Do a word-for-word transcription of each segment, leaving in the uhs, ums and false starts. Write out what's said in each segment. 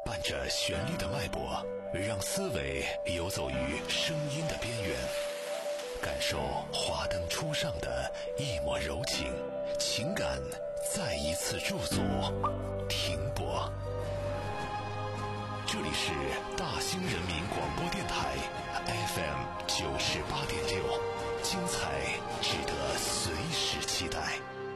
伴着旋律的脉搏，让思维游走于声音的边缘，感受华灯初上的一抹柔情，情感再一次驻足停泊。这里是大兴人民广播电台 F M 九十八点六，精彩值得随时期待。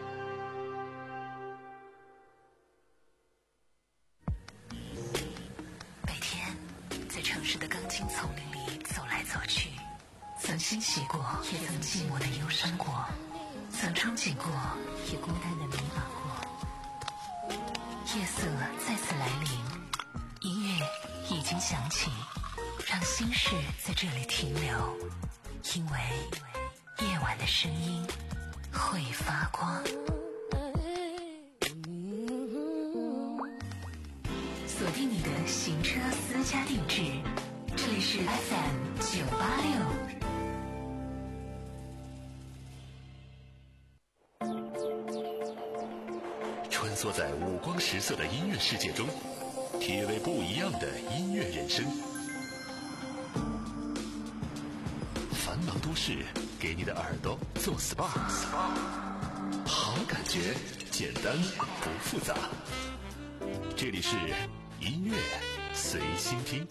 每天在城市的钢筋丛林里走来走去，曾欣喜过，也曾寂寞的忧伤过，曾憧憬过，也孤单的迷茫过。夜色再次来临，音乐已经响起，让心事在这里停留，因为夜晚的声音会发光。锁定你的行车私家定制，这里是 F M 九八六。 穿梭在五光十色的音乐世界中，体味不一样的音乐人生。繁忙都市给你的耳朵做 S P A， 好感觉简单不复杂。这里是音乐随心听。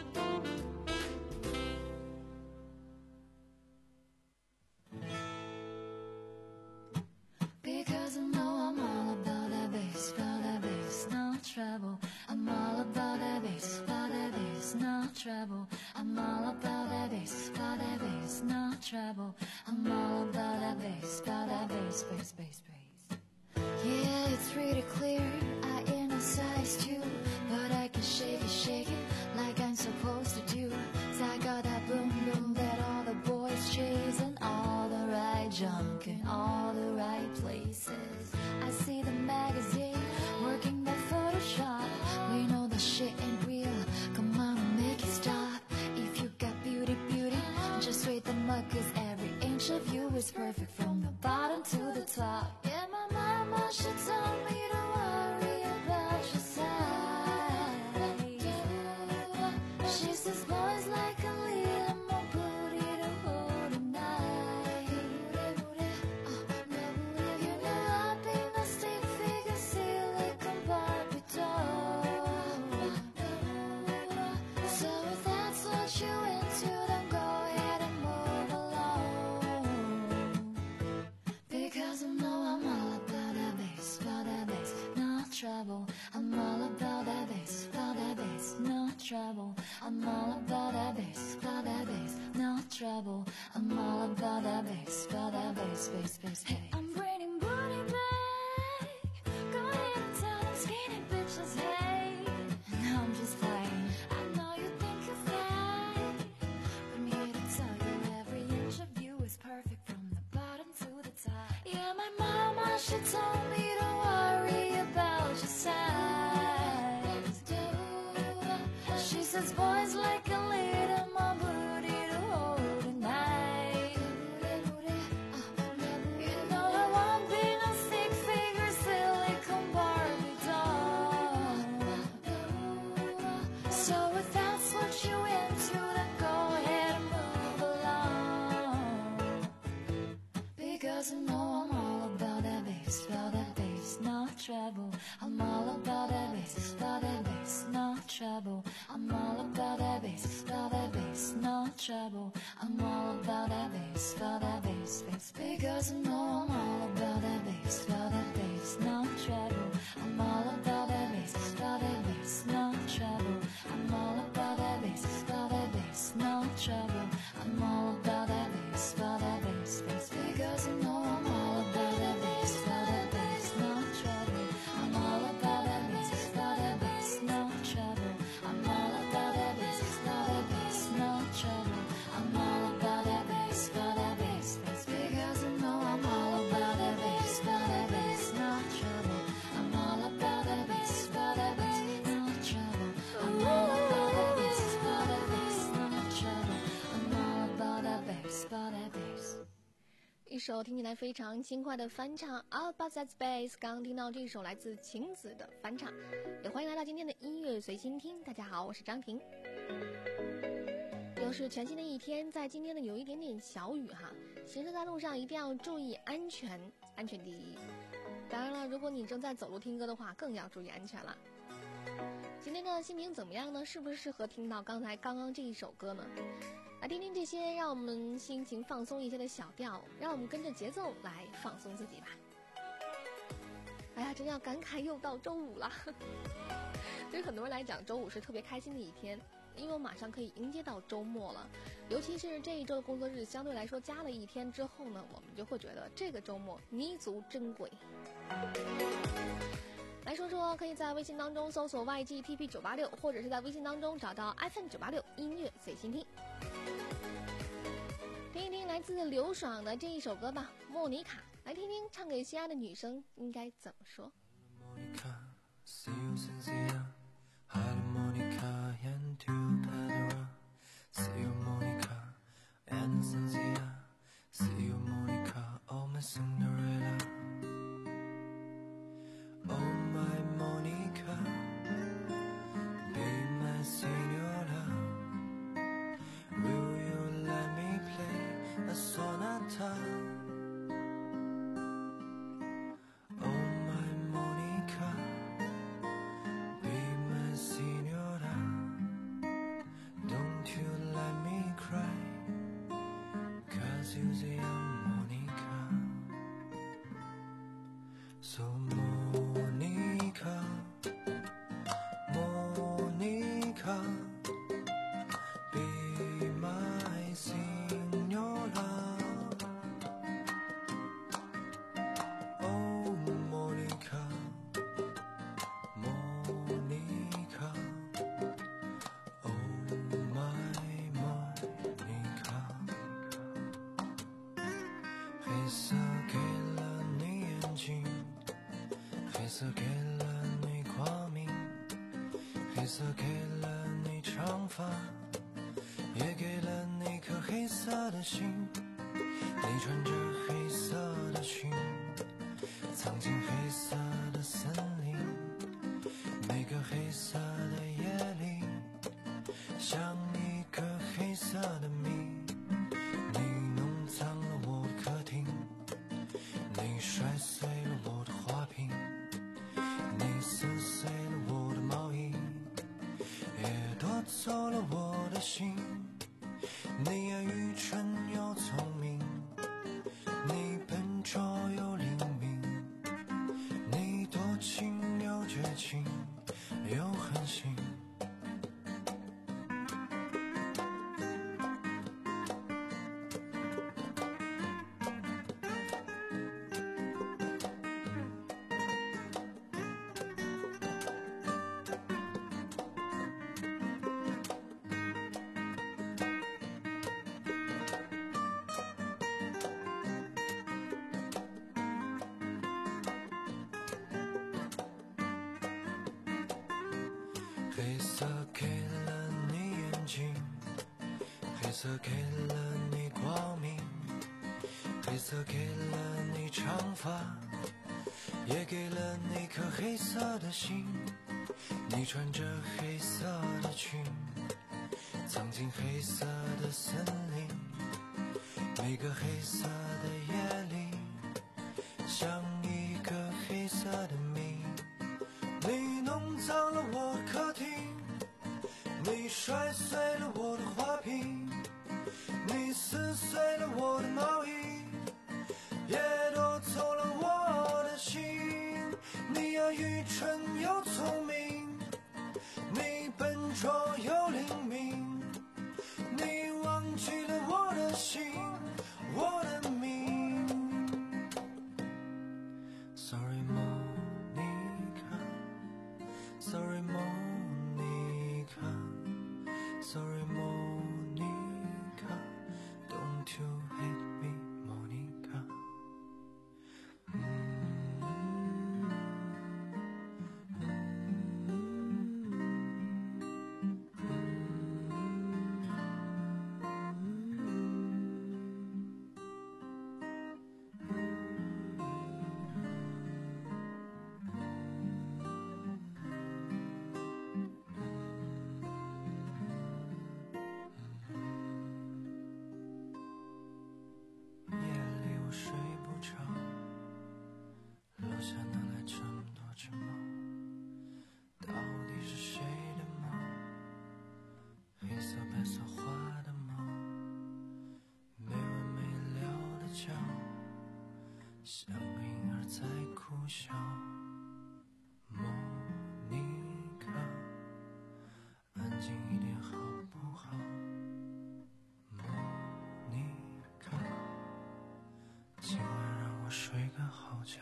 I'm all about that bass, about that bass, no trouble. I'm all about that bass, about that bass, no trouble. I'm all about that bass, about that bass, bass, bass, bass. Yeah, it's pretty clear I ain't a size two, but I can shake it, shake it like I'm supposed to do. 'Cause I got that boom boom that all the boys chase, and all the right junk in all the right places. I see the magazine working that Photoshop. We know the shit ain't real, come on and make it stop. If you got beauty, beauty, just wait them up, 'cause every inch of you is perfect from the bottom to the top. Yeah, my mama, she told me to worry about your size. She says boys like a little more booty to hold tonight. You know I've been a stick figure, silicone Barbie doll. So if that's what you into, then go ahead and move along. Because I know I'm all about that bass, about that bass, no trouble. I'm all about that bass, about that bass, no trouble. I'm all about that bass, about that bass, no trouble. I'm all about that bass, about that bass, bass, bass, hey. I'm bringing booty back. Go ahead and tell them skinny bitches, hey. No, I'm just playing. I know you think you're fine, but I'm here to tell you every inch of you is perfect from the bottom to the top. Yeah, my mama, she told me to worry about your size. She says boys like a little more booty to hold tonight. You know I won't be no stick figure, silicone Barbie doll. So if that's what you into, then go ahead and move along. Because I know I'm all about that bass, about that bass, no trouble. I'm all about that bass, about that bass, no trouble. I'm all about that bass, about that bass, no trouble. I'm all about that bass, about that bass, bass. Because I know I'm all about that bass, about that bass, no trouble. I'm all about that bass, about that bass, no trouble. I'm all about that bass, about that bass, no trouble. I'm all about that bass, about that bass, bass. Because I know I'm all about that bass, about that bass, no trouble. I'm all about that bass, about that bass, no trouble. I'm all about that bass, about that bass, no trouble. I'm all about that bass, about that bass, bass. Because I know I'm all about that bass, about that bass, no trouble. I'm all about that bass, about that bass, no trouble. I'm all about that bass, about that bass, no trouble. 首听起来非常轻快的翻唱 All About That Space， 刚刚听到这首来自晴子的翻唱，也欢迎来到今天的音乐随心听。大家好，我是张婷。又是全新的一天，在今天呢有一点点小雨哈，行车在路上一定要注意安全，安全第一。当然了，如果你正在走路听歌的话，更要注意安全了。今天的心情怎么样呢？是不是适合听到刚才刚刚这一首歌呢？来听听这些让我们心情放松一些的小调，让我们跟着节奏来放松自己吧。哎呀，真要感慨又到周五了。对于很多人来讲，周五是特别开心的一天，因为我马上可以迎接到周末了。尤其是这一周的工作日相对来说加了一天之后呢，我们就会觉得这个周末弥足珍贵。来说说，可以在微信当中搜索 Y G T P 九八六， 或者是在微信当中找到 F M 九八六 音乐随心听，听一听来自刘爽的这一首歌吧，莫妮卡。来听听唱给心爱的女生应该怎么说。 Oh my Monica, be my señora. Will you let me play a sonata? Oh my Monica, be my señora. Don't you let me cry, 'cause you're the young Monica. So Monica, Monica, be my señora. Oh Monica, Monica, oh my Monica. 黑色给了你眼睛，黑色给了你光明，黑色给了你长发，也给了你颗黑色的心。你穿着黑色的裙，藏进黑色的森林，每个黑色的夜里像一个黑色的谜。你弄脏了我的客厅，你摔碎了我的花瓶，你撕碎了我的毛衣，也夺走了我的心。你呀愚蠢又聪明，你笨拙又灵敏，你多情又绝情又狠心。黑色给了你眼睛，黑色给了你光明，黑色给了你长发，也给了你颗黑色的心。你穿着黑色的裙，藏进黑色的森林，每个黑色的夜里像一个黑色的谜。你弄脏了我的客厅，你摔碎了我的花瓶，你撕碎了我的毛衣，也夺走了我的心。你呀愚蠢又聪明，你笨拙又灵敏，你忘记了我的心，我的命。 Sorry Monica, Sorry Monica, Sorry Monica, Don't you hate me Monica. 笑。莫妮卡，安静一点好不好？莫妮卡，今晚让我睡个好觉。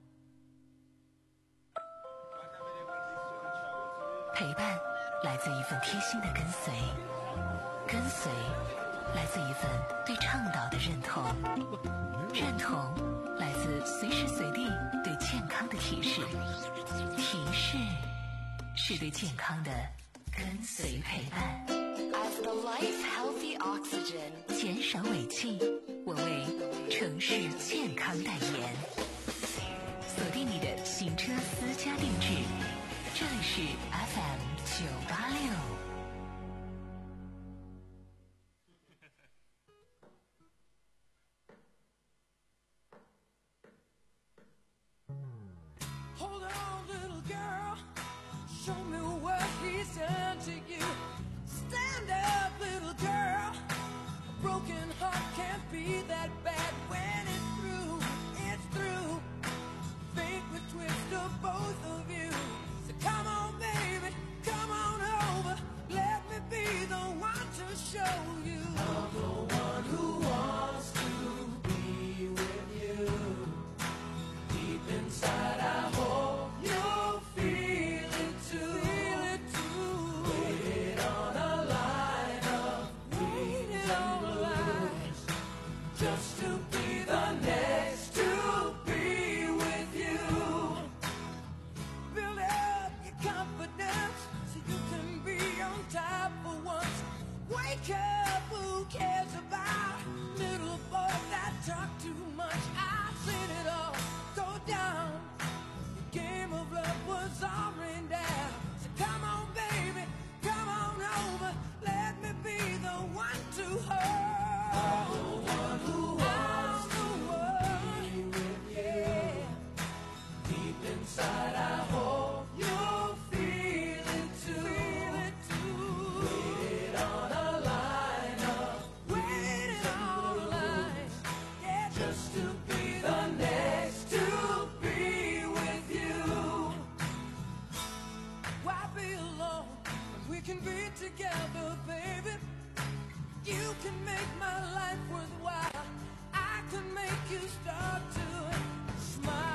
陪伴来自一份贴心的跟随，跟随来自一份对倡导的认同，认同来自随时随地对健康的提示，提示是对健康的跟随陪伴。As the life healthy oxygen， 减少尾气，我为城市健康代言。锁定你的行车私家定制，这里是 F M 九八六。 Hold on, little girl, show me what he's done to you. Stand up, little girl, a broken heart can't be that bad. When it's through, it's through. Fate would twist of both of you. So come on, baby, come on over. Let me be the one to show you. I'm the one who wants to be with you. Deep inside, I hope you'll feel it too. Feel it too. Waited on a line of waiting on a line just to be the next to be with you. Build up your confidence so you can be on top for once. Wake up, who cares about little boys that talk too much? I've seen it all go down. The game of love was all rained down. So come on, baby, come on over. Let me be the one to hold. I'm the one who wants to be with you. Deep inside, I hope you'll feel it too. Feel it too. Waited on a line of waiting on a line, yeah, just to be the next to be with you. Why be alone when we can be together, baby? You can make my life worthwhile. I can make you start to smile.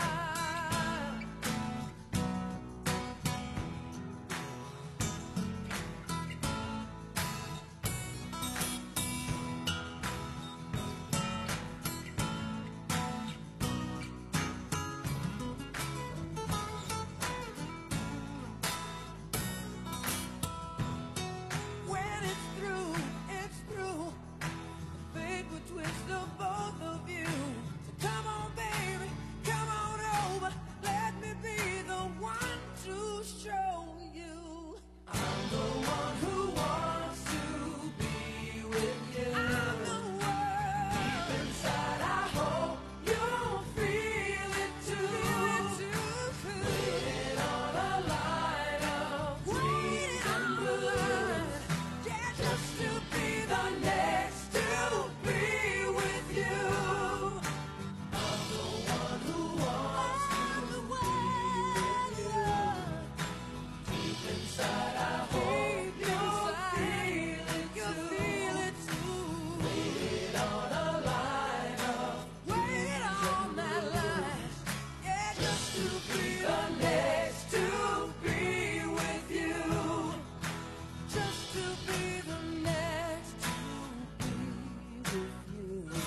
When it's through, it's through. Fate would twist of both of you. So come on, baby, come on over. Let me be the one to show you. I'm the one who wants to be with you. I'm the one. Deep inside, I hope you'll feel it too. Feel it too. Waiting on a line of waiting on a line, yeah, just to be the next to be with you. I'm the one who wants to be with you. Deep inside, I hope you'll feel it too. Waiting on a line of waiting on that line, yeah, just to be the next to be with you. Just to be the next to be with you.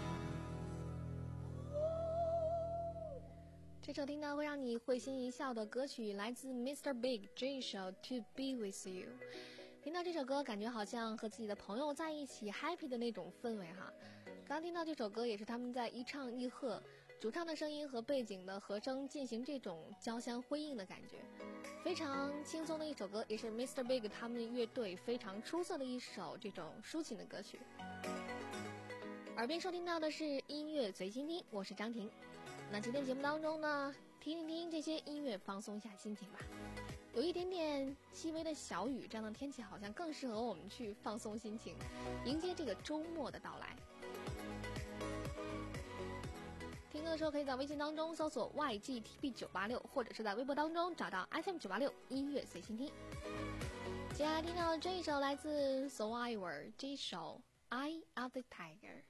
这首听到会让你会心一笑的歌曲来自 Mister Big 这一首 To Be With You。听到这首歌，感觉好像和自己的朋友在一起 happy 的那种氛围哈。刚听到这首歌也是他们在一唱一和，主唱的声音和背景的和声进行这种交相辉映的感觉，非常轻松的一首歌，也是 Mister Big 他们乐队非常出色的一首这种抒情的歌曲。耳边收听到的是音乐随心听，我是张婷。那今天节目当中呢，听一听这些音乐，放松一下心情吧。有一点点细微的小雨，这样的天气好像更适合我们去放松心情，迎接这个周末的到来。听听歌的时候可以在微信当中搜索 Y G T B 九八六，或者是在微博当中找到 F M 九八六音乐随心听。接下来听到这一首来自 Survivor 这一首 Eye of the Tiger。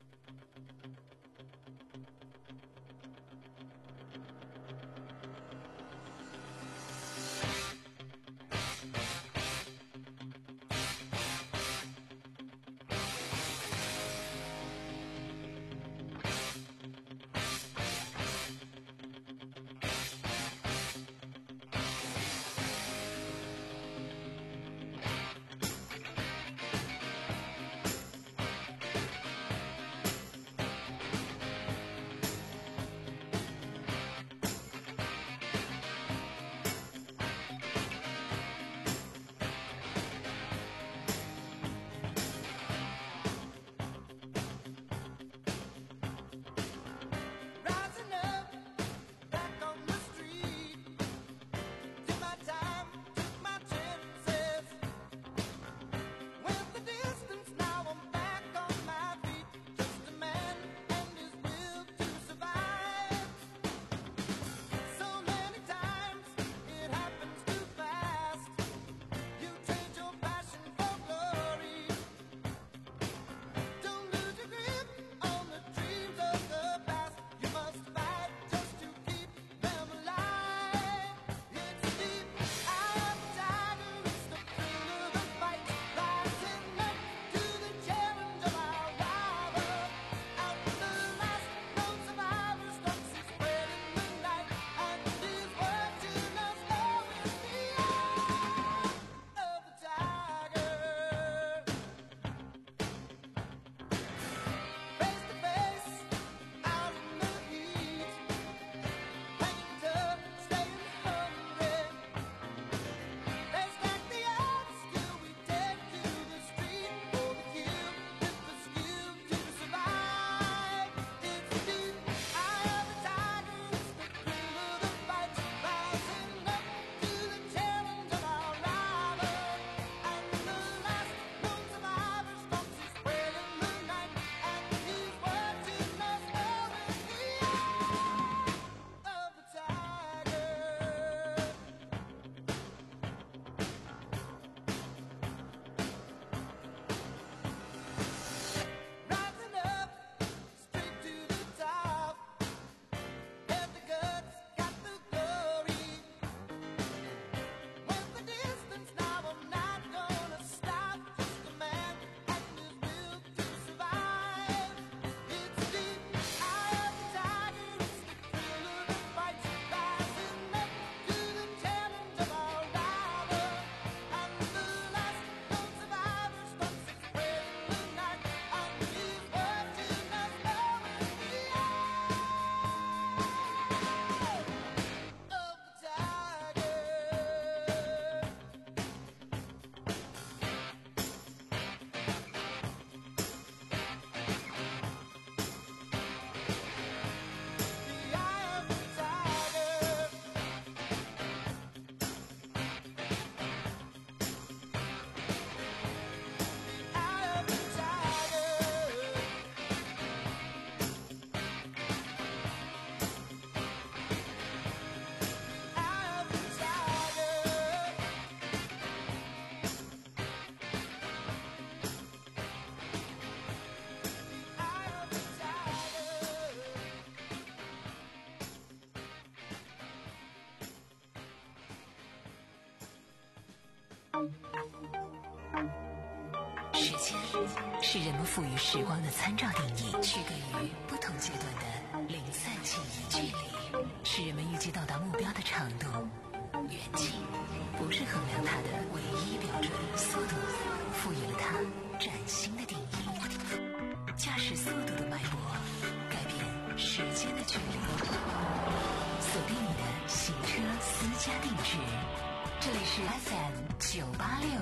时间是人们赋予时光的参照定义，区隔于不同阶段的零散记忆。距离是人们预计到达目标的长度，远近不是衡量它的唯一标准。速度赋予了它崭新的定义，驾驶速度的脉搏改变时间的距离。锁定你的行车私家定制，这里是 F M 九八六。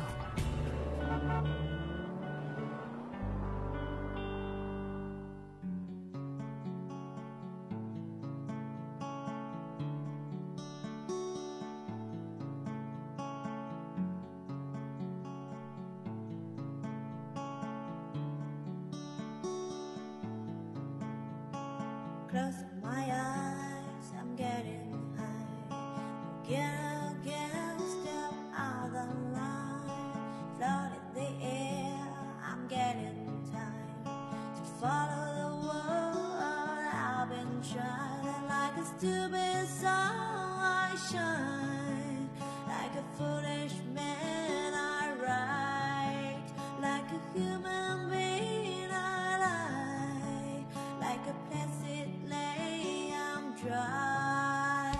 Close my my eyes, I'm getting high. Again, again, step out the line. Float in the air, I'm getting tired. To follow the world, I've been trying. Like a stupid song, I shine. Like a foolish man, I write. Like a human being, I lie. Like a placid lake, I'm dry.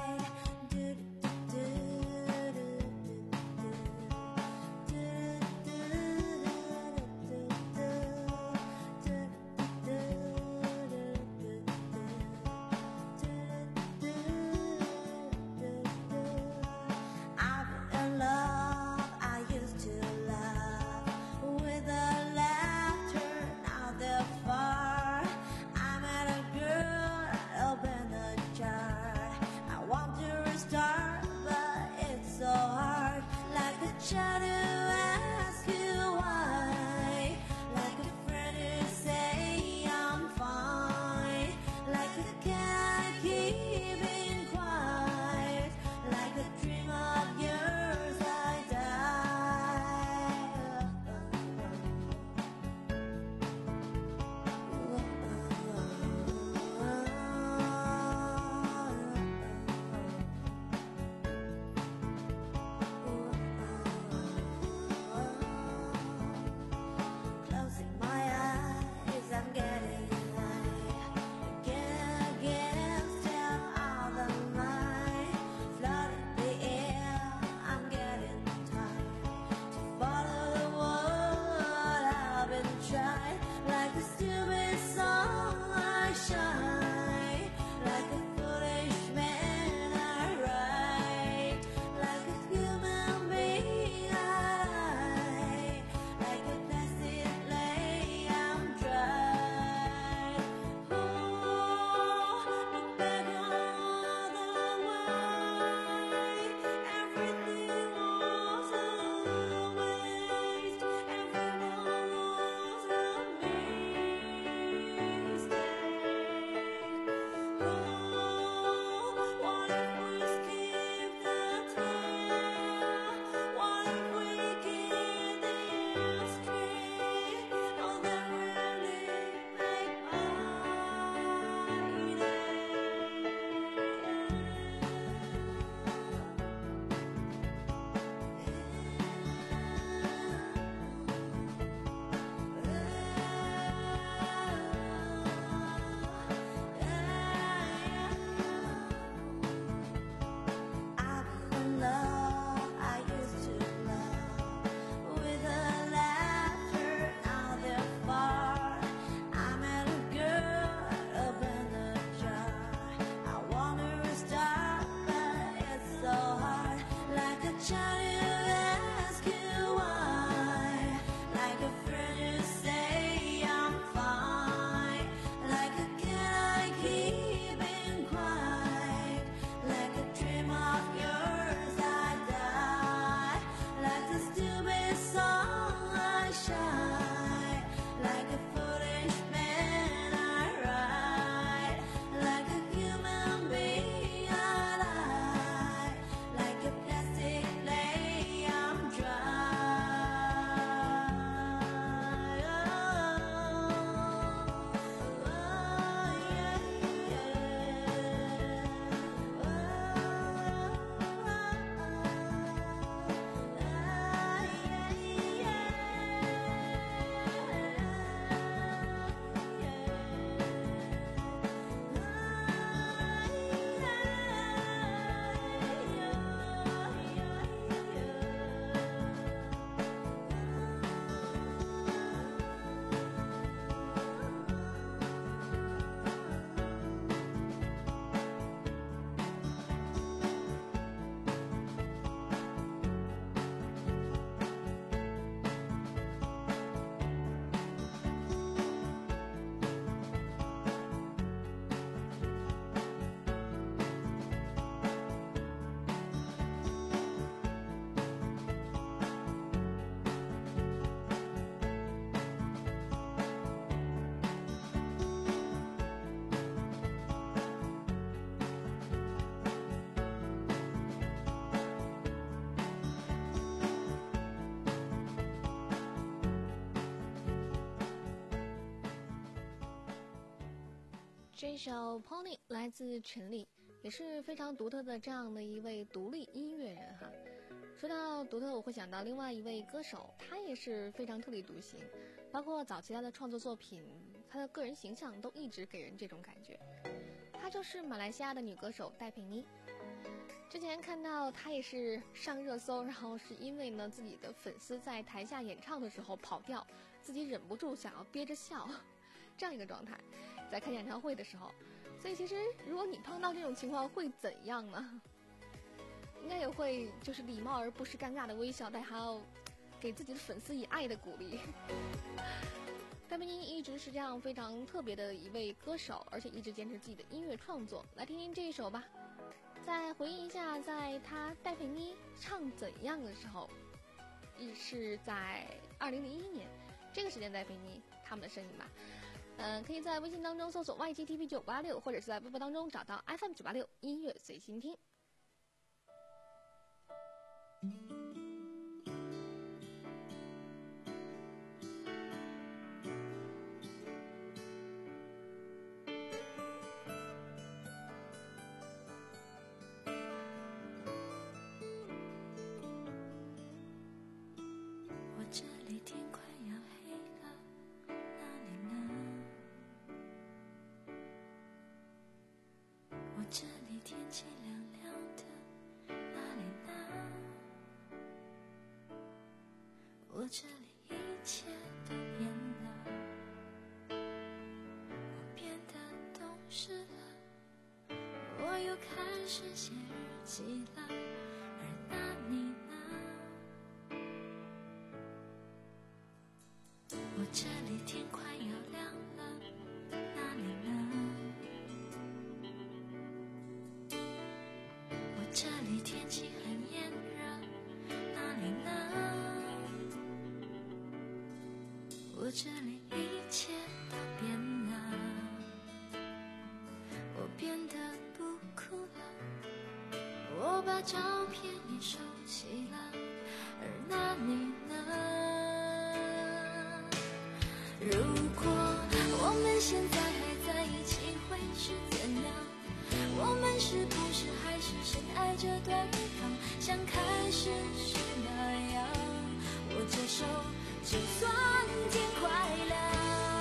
I've been in love, I used to love. With a laughter, now they're far. I met a girl, open the jar. I want to restart, but it's so hard. Like a child who asks you why. Like a friend who say I'm fine. Like a cat keeping quiet. Like a dream of yours, I die. 这首 Pony 来自陈粒，也是非常独特的这样的一位独立音乐人哈。说到独特，我会想到另外一位歌手，他也是非常特立独行，包括早期他的创作作品，他的个人形象都一直给人这种感觉。她就是马来西亚的女歌手戴佩妮。之前看到她也是上热搜，然后是因为呢自己的粉丝在台下演唱的时候跑调，自己忍不住想要憋着笑，这样一个状态，在看演唱会的时候。所以其实如果你碰到这种情况会怎样呢？应该也会就是礼貌而不失尴尬的微笑，但还要给自己的粉丝以爱的鼓励。戴佩妮一直是这样非常特别的一位歌手，而且一直坚持自己的音乐创作。来听听这一首吧。再回忆一下，在她戴佩妮唱怎样的时候，也是在二零零一年这个时间戴佩妮他们的声音吧。嗯、呃，可以在微信当中搜索 Y G T V 九八六，或者是在微博当中找到 F M 九八六音乐随心听。 我这里天快要黑了，哪里呢？我这里天气凉凉的，哪里呢？我这里一切都变了，我变得懂事了，我又开始写日记了，而那你呢？我这里天快要亮了，哪里呢？我这里天气很炎热，哪里呢？我这里一切都变了，我变得不哭了，我把照片也收起了，而那你呢？如果我们现在还在一起会是怎样？我们是不是还是深爱着对方，像开始时那样握着手就算天快亮？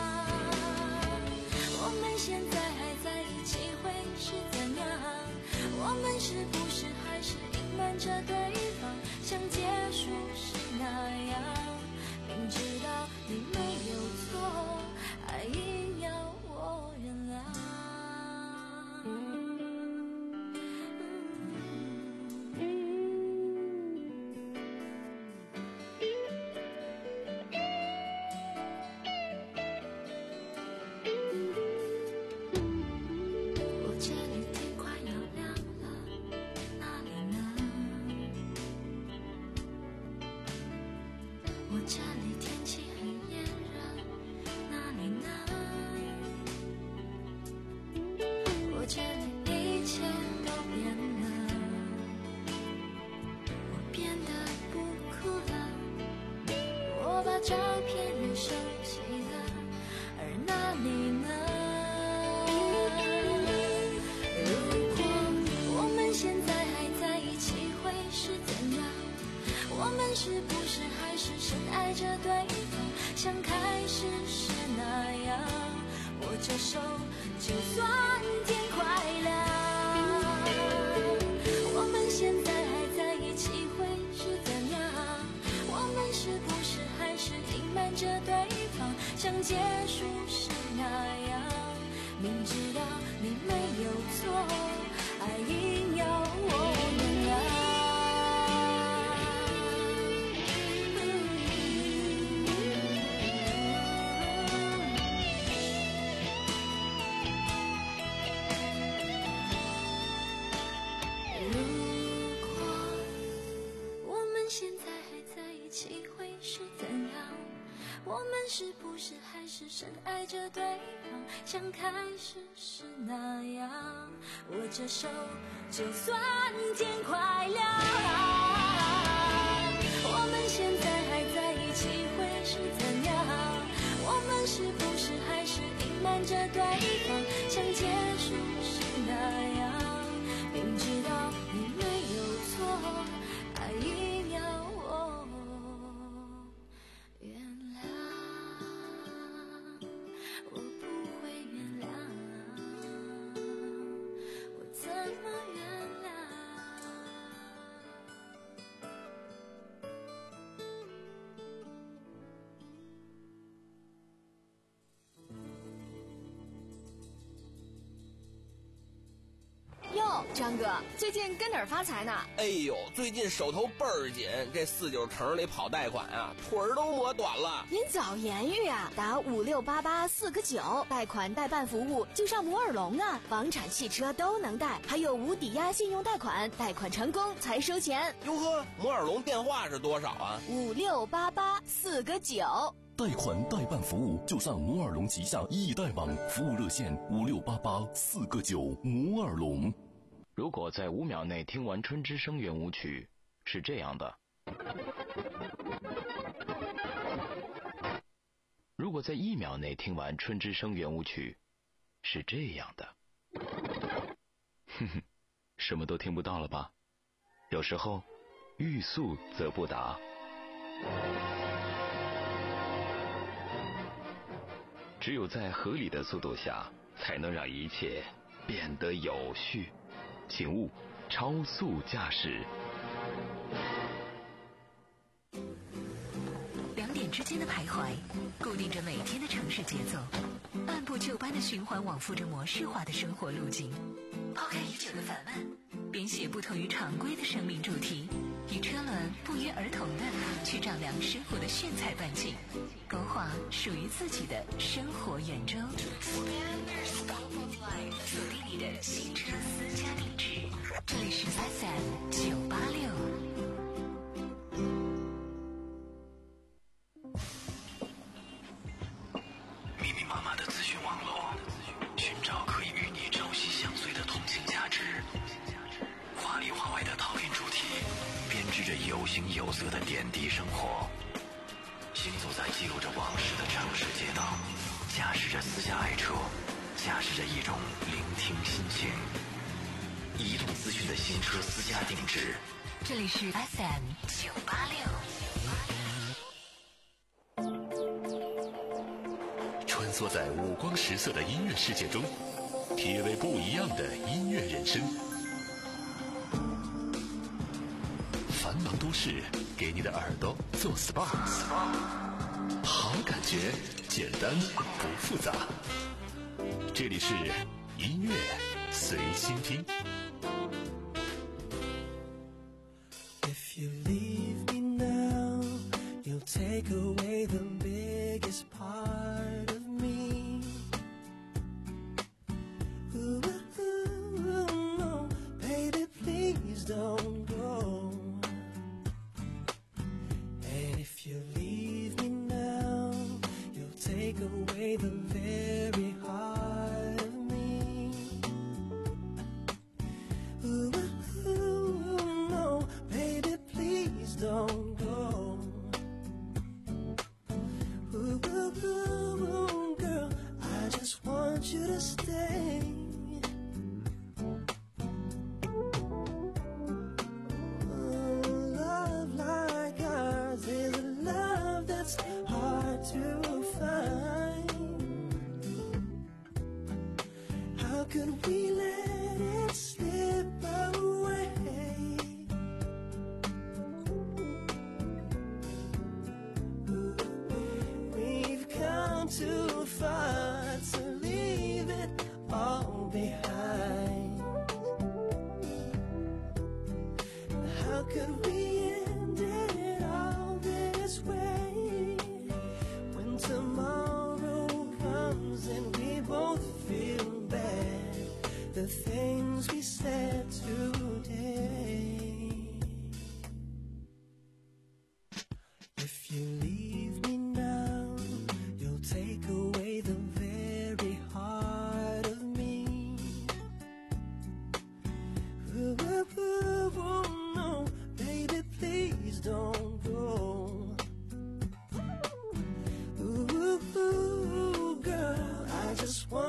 我们现在还在一起会是怎样？我们是不是还是隐瞒着对方，像结束时那样明知道你没有错，还硬要我原谅。我这里天快要亮了，哪里呢？我这里天气很炎热，哪里呢？我这里一切都变了，我变得不哭了，我把照片也收起了，而那你呢？如果我们现在还在一起会是怎样？我们是不是还是深爱着对方，像开始时那样握着手就算天快亮？我们现在还在一起会是怎样？我们是不是还是隐瞒着对方，像结束时那样明知道你没有错，还硬要我原谅？我们是不是还是深爱着对方，像开始时那样握着手就算天快亮？我们现在还在一起会是怎样？我们是不是还是隐瞒着着对方，像结束时那样，明知道你没有错，还硬要我原谅，我不会原谅，我怎么原谅？ 哟，张哥，最近跟哪儿发财呢？ 哎呦，最近手头倍儿紧，这四九城里跑贷款啊，腿儿都磨短了。 您早言语啊，打五六八八四个九，贷款代办服务就上摩尔龙啊，房产、汽车都能贷，还有无抵押信用贷款，贷款成功才收钱。 哟呵，摩尔龙电话是多少啊？ 五六八八四个九。 贷款代办服务就上摩尔龙旗下易贷网，服务热线五六八八四个九。摩尔龙。 如果在五秒内听完《春之声》圆舞曲，是这样的；如果在一秒内听完《春之声》圆舞曲，是这样的。哼哼，什么都听不到了吧？有时候，欲速则不达。只有在合理的速度下，才能让一切变得有序。请勿超速驾驶。 两点之间的徘徊，固定着每天的城市节奏，按部就班的循环往复着模式化的生活路径。抛开已久的烦闷，编写不同于常规的生命主题，与车轮不约而同的去丈量生活的炫彩半径，勾画属于自己的生活圆周。锁定你的新车私家定制，这里是 F M 九八六。 密密麻麻的资讯网络，寻找可以与你朝夕相随的同情价值。话里话外的讨论主题，编织着有形有色的点滴生活。行走在记录着往事的城市街道，驾驶着私家爱车，驾驶着一种聆听心情。移动资讯的新车私家定制， 这里是 F M 九八六。 穿梭在五光十色的音乐世界中，体味不一样的音乐人生。繁忙都市给你的耳朵做 S P A， 好感觉，简单不复杂。这里是音乐随心听。 If you leave me now, you'll take away the biggest part of me. Ooh, ooh, no, baby, please don't go. And if you leave me now, you'll take away the very heart of me. Ooh, ooh, no, baby, please don't go. Ooh, ooh, ooh, girl, I just want you to stay. Oh, love like ours is a love that's hard to find. How could we let it slip away? We've come too far to leave it all behind. How could we end it all this way? When tomorrow comes and we both feel bad, the things we said today. If you leave me now, you'll take away the very heart of me. Ooh, ooh, ooh, ooh, no, baby, please don't go. Ooh, ooh, ooh, girl, I just want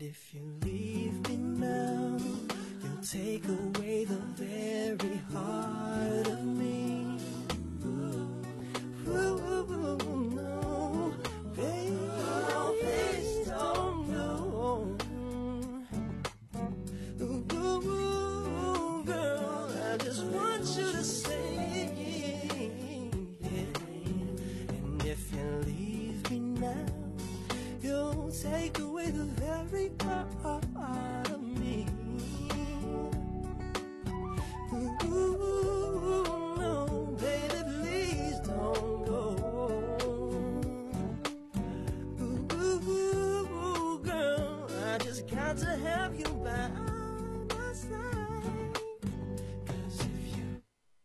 if you leave me now, you'll take away the very heart of me. Ooh, ooh, no, baby, please don't go. Ooh, ooh, girl, I just want you to stay. Yeah. And if you leave me now, you'll take away the very part of me. Ooh, no, baby, please don't go. Ooh, girl, I just got to have you by my side. 'Cause if you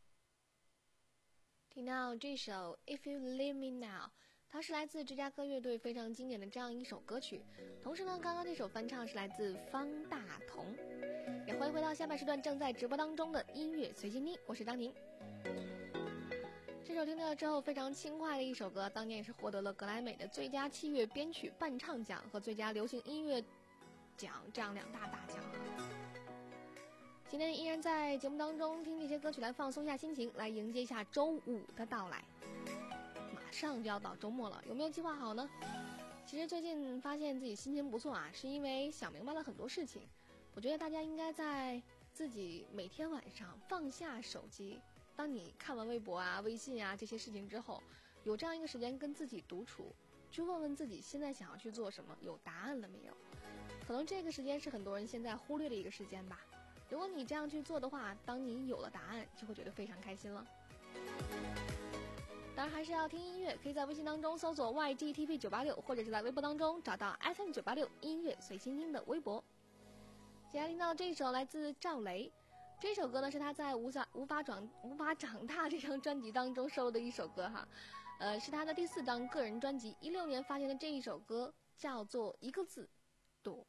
听到这首 If You Leave Me Now， 它是来自芝加哥乐队非常经典的这样一首歌曲。同时呢，刚刚这首翻唱是来自方大同。也欢迎回到下半时段正在直播当中的音乐随心听，我是张婷。这首听到了之后非常轻快的一首歌，当年也是获得了格莱美的最佳器乐编曲伴唱奖和最佳流行音乐奖这样两大大奖。今天依然在节目当中听这些歌曲来放松一下心情，来迎接一下周五的到来。马上就要到周末了，有没有计划好呢？其实最近发现自己心情不错啊，是因为想明白了很多事情。我觉得大家应该在自己每天晚上放下手机，当你看完微博啊、微信啊这些事情之后，有这样一个时间跟自己独处，去问问自己现在想要去做什么，有答案了没有？可能这个时间是很多人现在忽略的一个时间吧。如果你这样去做的话，当你有了答案，就会觉得非常开心了。当然还是要听音乐，可以在微信当中搜索 Y G T V 九八六， 或者是在微博当中找到 F M 九八六 音乐随心听的微博。接下来听到这一首来自赵雷，这首歌呢是他在无法无法长无法长大这张专辑当中收录的一首歌哈，呃，是他的第四张个人专辑，一六年发行的这一首歌叫做一个字，躲。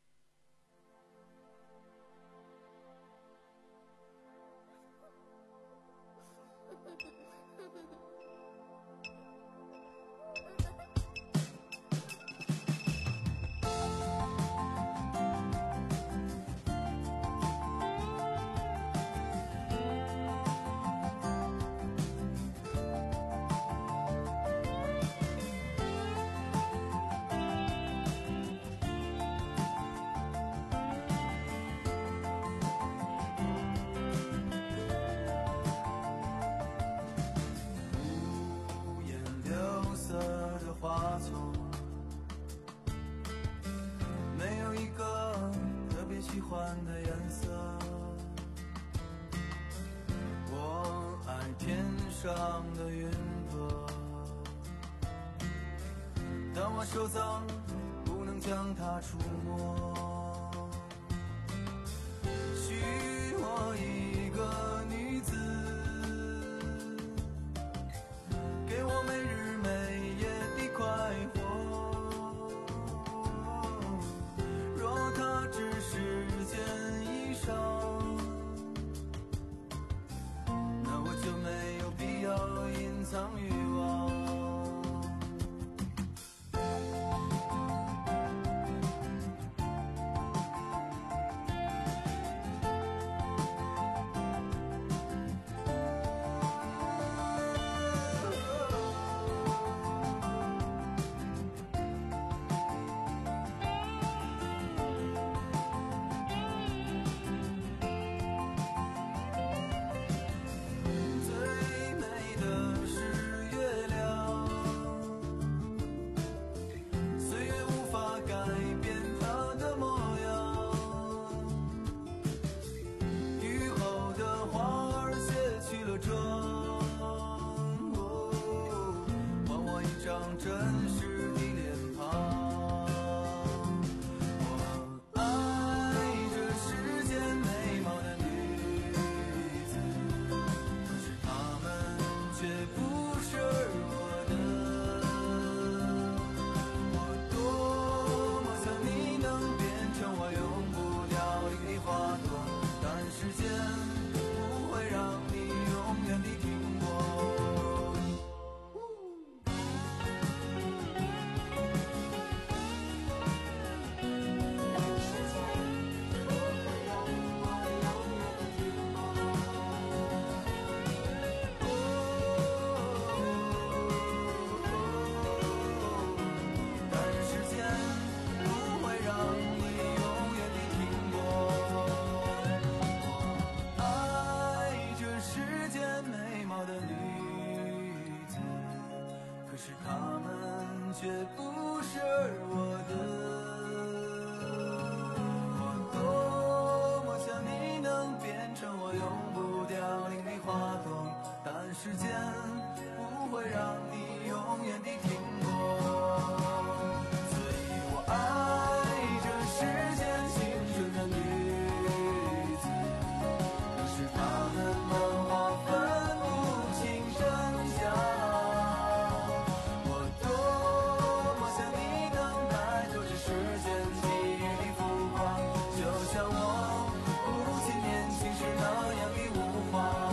花丛没有一个特别喜欢的颜色，我爱天上的云朵，但我手脏不能将它触摸，许我一个女子，给我每日每夜的快活，若它只是件衣裳，那我就没有必要隐藏欲望。 却不是我的。我多么想你能变成我永不凋零的花朵，但时间不会让你永远地停泊。所以我爱这世间青春的女子，可是她们能划分不清真假。我多么想你能摆脱这世间际遇的浮华，就像我父亲年轻时那样的无话。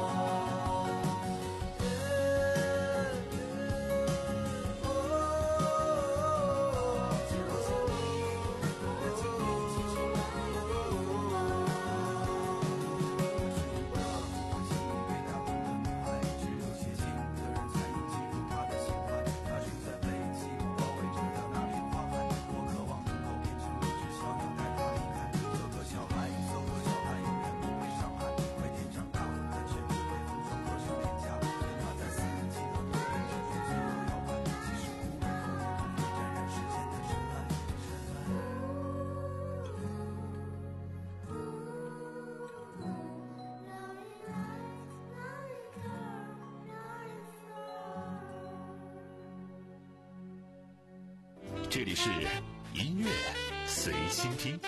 这里是音乐随心听。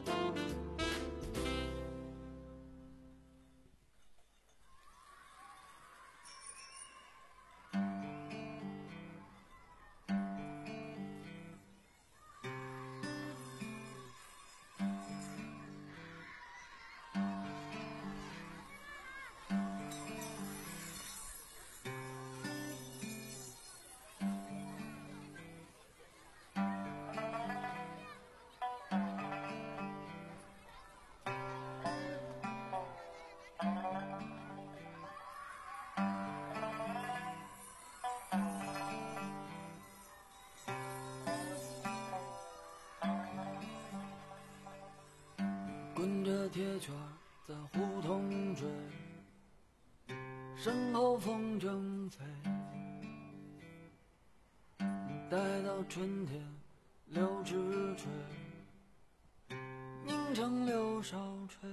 滚着铁圈在胡同追，身后风筝飞，待到春天柳枝垂，凝成柳梢吹。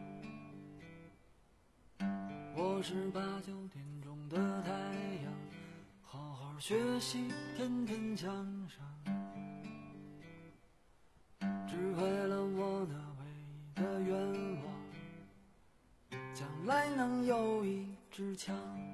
我是八九点钟的太阳，好好学习，天天向上，只为了我那的愿望，将来能有一支枪。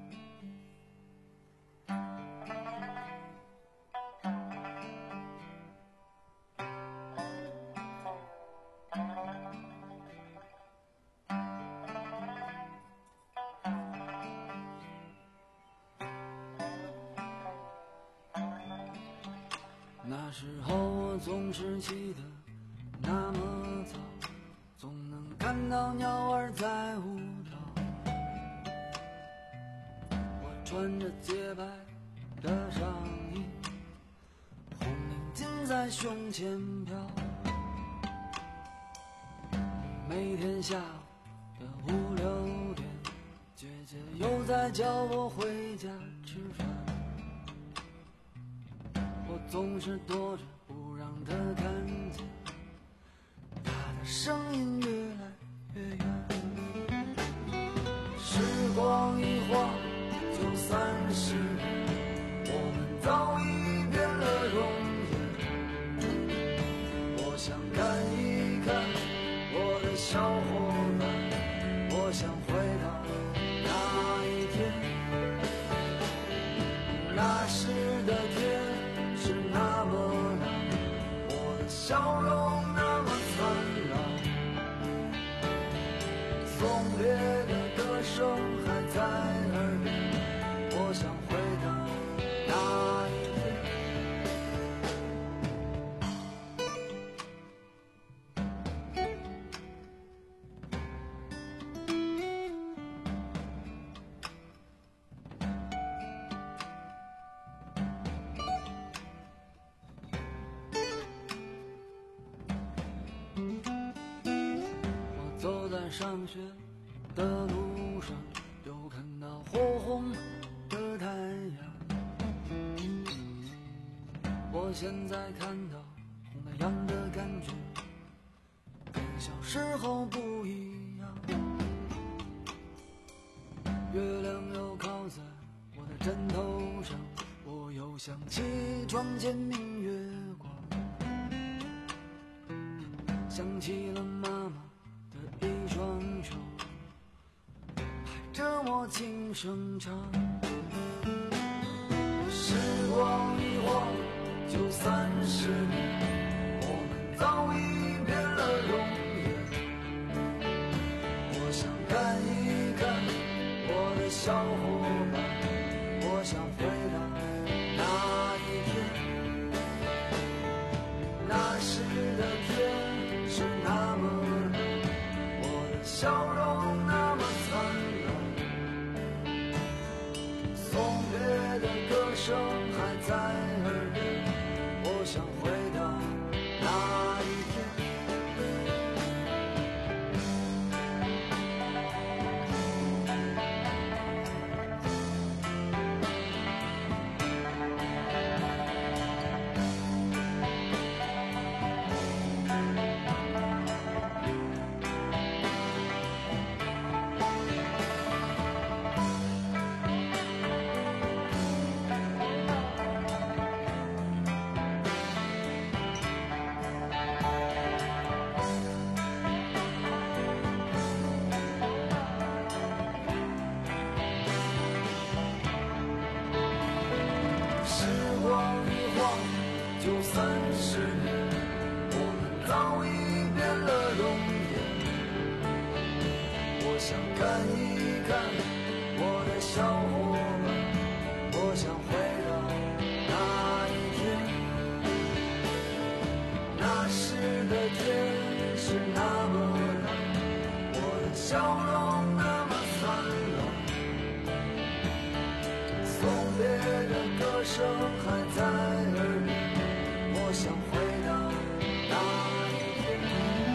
那时候我总是起得那么早，总能看到鸟儿在舞蹈。我穿着洁白的上衣，红领巾在胸前飘。每天下午的五六点，姐姐又在叫我回家吃饭。我总是躲着不让她看见，她的声音越来越远。时光一晃就三十年，我们早已变了容颜。我想看一看我的小伙伴，我想回到那一天，那时的天是那么蓝，我的笑容那么灿烂，送别的歌声还在耳边，我想回到那一天。我走在上学的路上，又看到火红的太阳。 现在看到红太阳的感觉跟小时候不一样，月亮又靠在我的枕头上，我又想起床前明月光，想起了妈妈的一双手拍着我轻声唱，时光一晃就三十年，我们早已变了容颜，我想看一看我的小伙伴，我想回到那一天，那时的天是那么蓝，我的笑容那么灿烂，送别的歌声还在耳边，我想回到那一天。就三十年，我们早已变了容颜，我想看一看我的小伙伴，我想回到那一天，那时的天是那么蓝，我的笑容那么灿烂，送别的歌声还在耳边，我想回到那一天。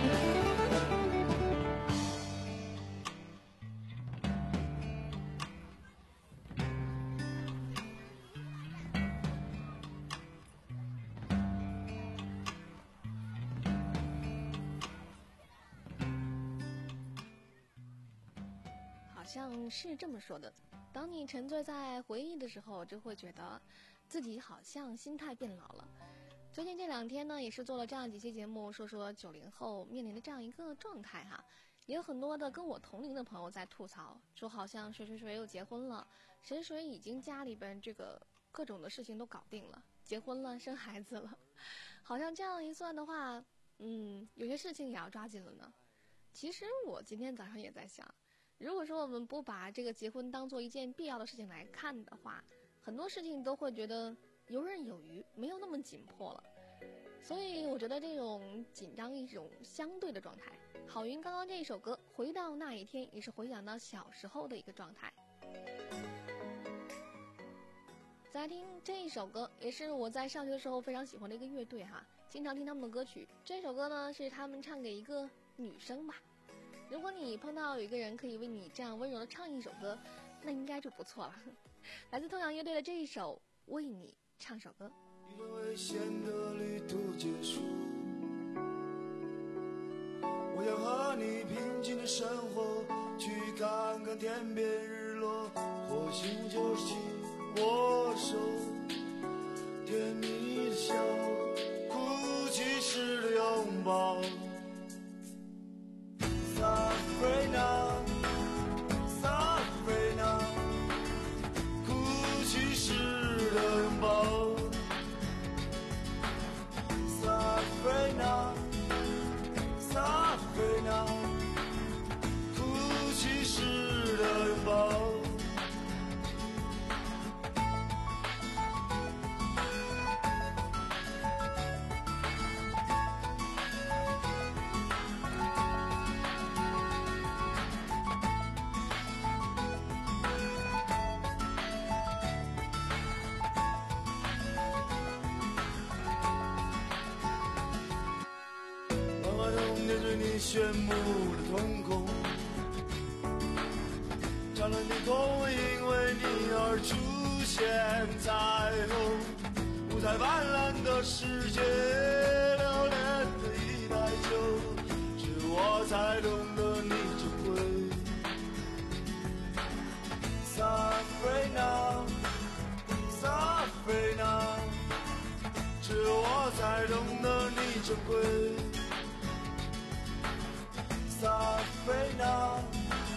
好像是这么说的，当你沉醉在回忆的时候，就会觉得自己好像心态变老了。最近这两天呢，也是做了这样几期节目，说说九零后面临的这样一个状态哈。也有很多的跟我同龄的朋友在吐槽，说好像谁谁谁又结婚了，谁谁已经家里边这个各种的事情都搞定了，结婚了，生孩子了。好像这样一算的话，嗯，有些事情也要抓紧了呢。其实我今天早上也在想，如果说我们不把这个结婚当做一件必要的事情来看的话，很多事情都会觉得游刃有余，没有那么紧迫了。所以我觉得这种紧张一种相对的状态。郝云刚刚这一首歌《回到那一天》也是回想到小时候的一个状态。再听这一首歌，也是我在上学的时候非常喜欢的一个乐队哈，经常听他们的歌曲。这首歌呢是他们唱给一个女生吧。如果你碰到有一个人可以为你这样温柔的唱一首歌，那应该就不错了。来自痛仰乐队的这一首《为你唱首歌》。 一段危险的旅途结束，我要和你平静的生活，去看看天边日落，或许就是紧握手，甜蜜的笑，哭泣时的拥抱。Sabrina, Sabrina， 哭泣时的拥抱。Sabrina, Sabrina， 哭泣时的拥抱。炫目的瞳孔，湛蓝天空因为你而出现彩虹。我住在斑斓的世界，留恋的一袋酒，只有我才懂得你珍贵。Sabrina, Sabrina， 只有我才懂得你珍贵。Sabrina,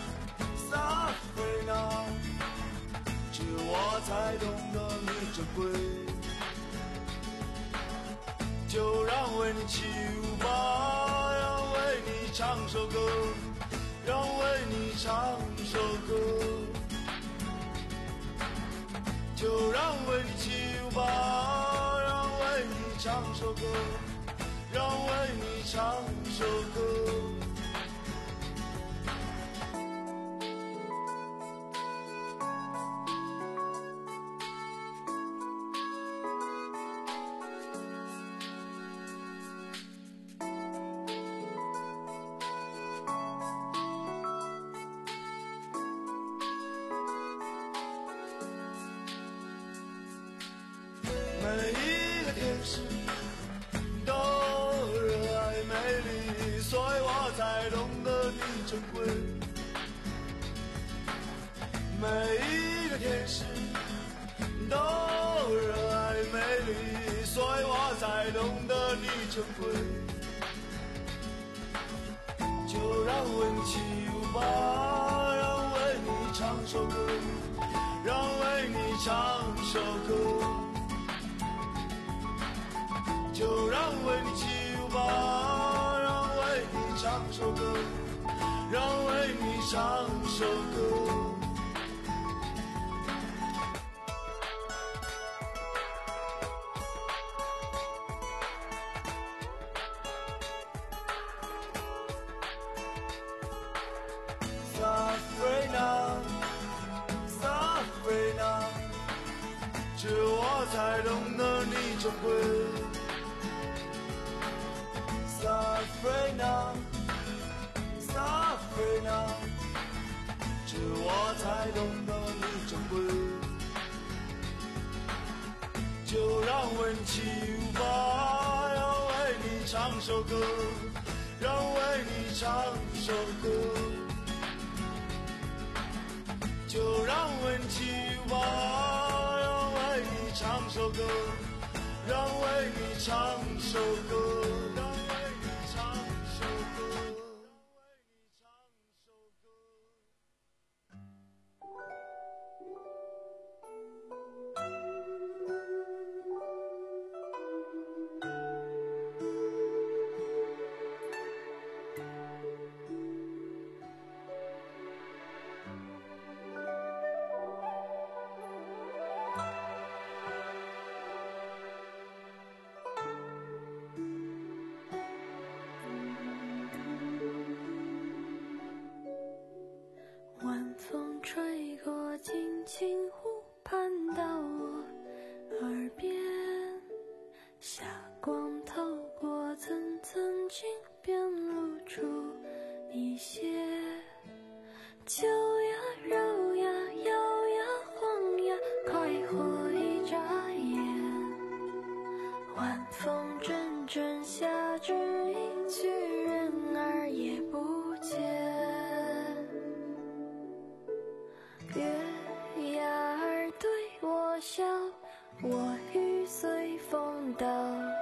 Sabrina， 只有我才懂得你珍贵。就让为你起舞吧，让为你唱首歌，让为你唱首歌。就让为你起舞吧，让为你唱首歌，让为你唱首歌。每一个天使都热爱美丽，所以我才懂得你珍贵。每一个天使都热爱美丽，所以我才懂得你珍贵。就让为你起舞吧，让为你唱首歌，让为你唱首歌。就让为你起舞吧，让为你唱首歌，让为你唱首歌。Sabrina, Sabrina， 只有我才懂得你珍贵。Sabrina, Sabrina， 只有我才懂得你珍贵。就让为你起舞吧，让为你唱首歌，让为你唱首歌。就让为你起舞吧，让为你唱首歌，让为你唱首歌。 晚风吹过青青湖畔，到我耳边，霞光透过层层镜边，露出一些秋呀柔呀摇呀晃呀，快活一眨眼。晚风阵阵下着一曲，人儿也不见。月牙儿对我笑，我欲随风倒。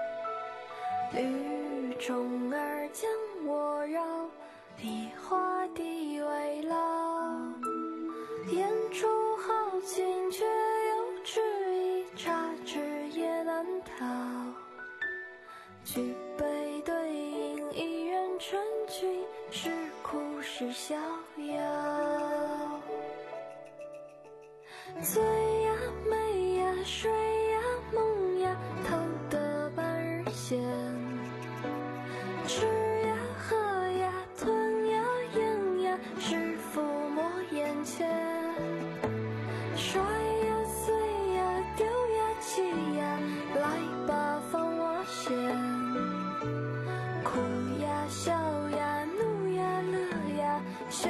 雨虫儿将我绕，梨花地围绕。演出豪情，却又迟疑，插翅也难逃。举杯对饮，一人成群，是哭是逍遥。醉呀美呀睡呀梦呀，偷得半日闲。吃呀喝呀吞呀咽呀，是抚摸眼前。摔呀碎呀丢呀弃呀，来吧放我先。哭呀笑呀怒呀乐呀，休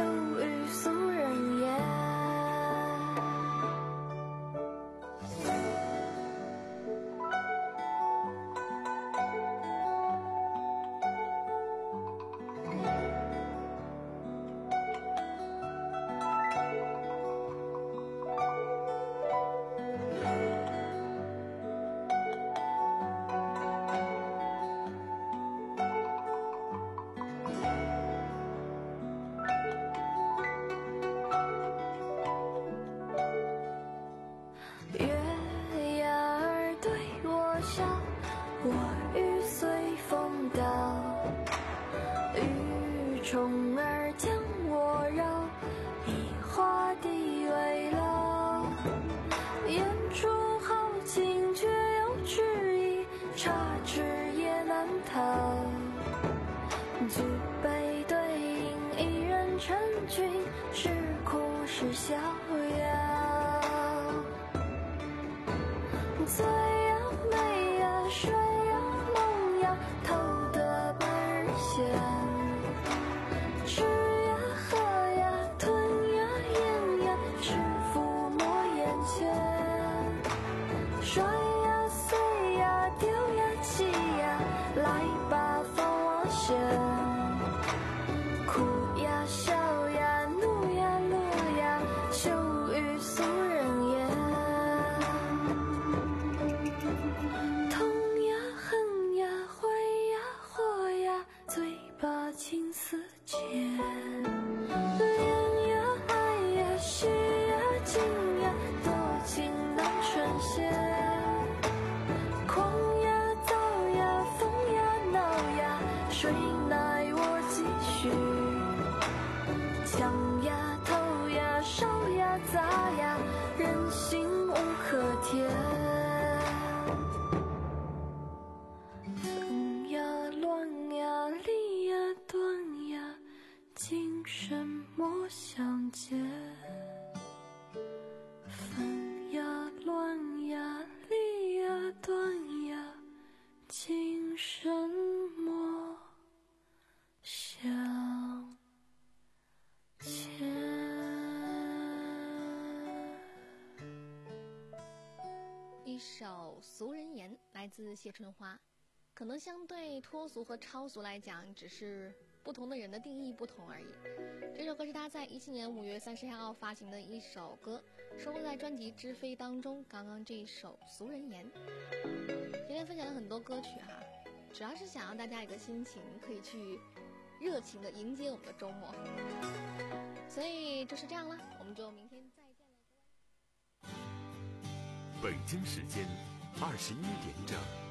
君，是哭是逍遥。醉呀美呀睡呀梦呀，偷得半日闲。吃呀喝呀吞呀咽呀，是抚摸眼前。摔呀碎呀丢呀弃呀，来吧放我先。哭呀笑呀怒呀乐呀，羞于俗人言。痛呀恨呀坏呀祸呀，嘴巴青丝间。恋呀爱呀喜呀惊呀，多情难成仙。狂呀躁呀疯呀闹呀，谁奈我继续。抢呀偷呀烧呀砸呀，人心无可填。分呀乱呀离呀断呀，今生莫相见。分呀乱呀离呀断呀，今生莫相见。 一首《俗人言》来自谢春花，可能相对脱俗和超俗来讲，只是不同的人的定义不同而已。这首歌是他在一七年五月三十一号发行的一首歌，收录在专辑《知飞》当中。刚刚这一首《俗人言》，今天分享了很多歌曲哈，主要是想让大家一个心情可以去热情的迎接我们的周末。所以就是这样了，我们就明天再见了，各位。 北京时间二十一点整。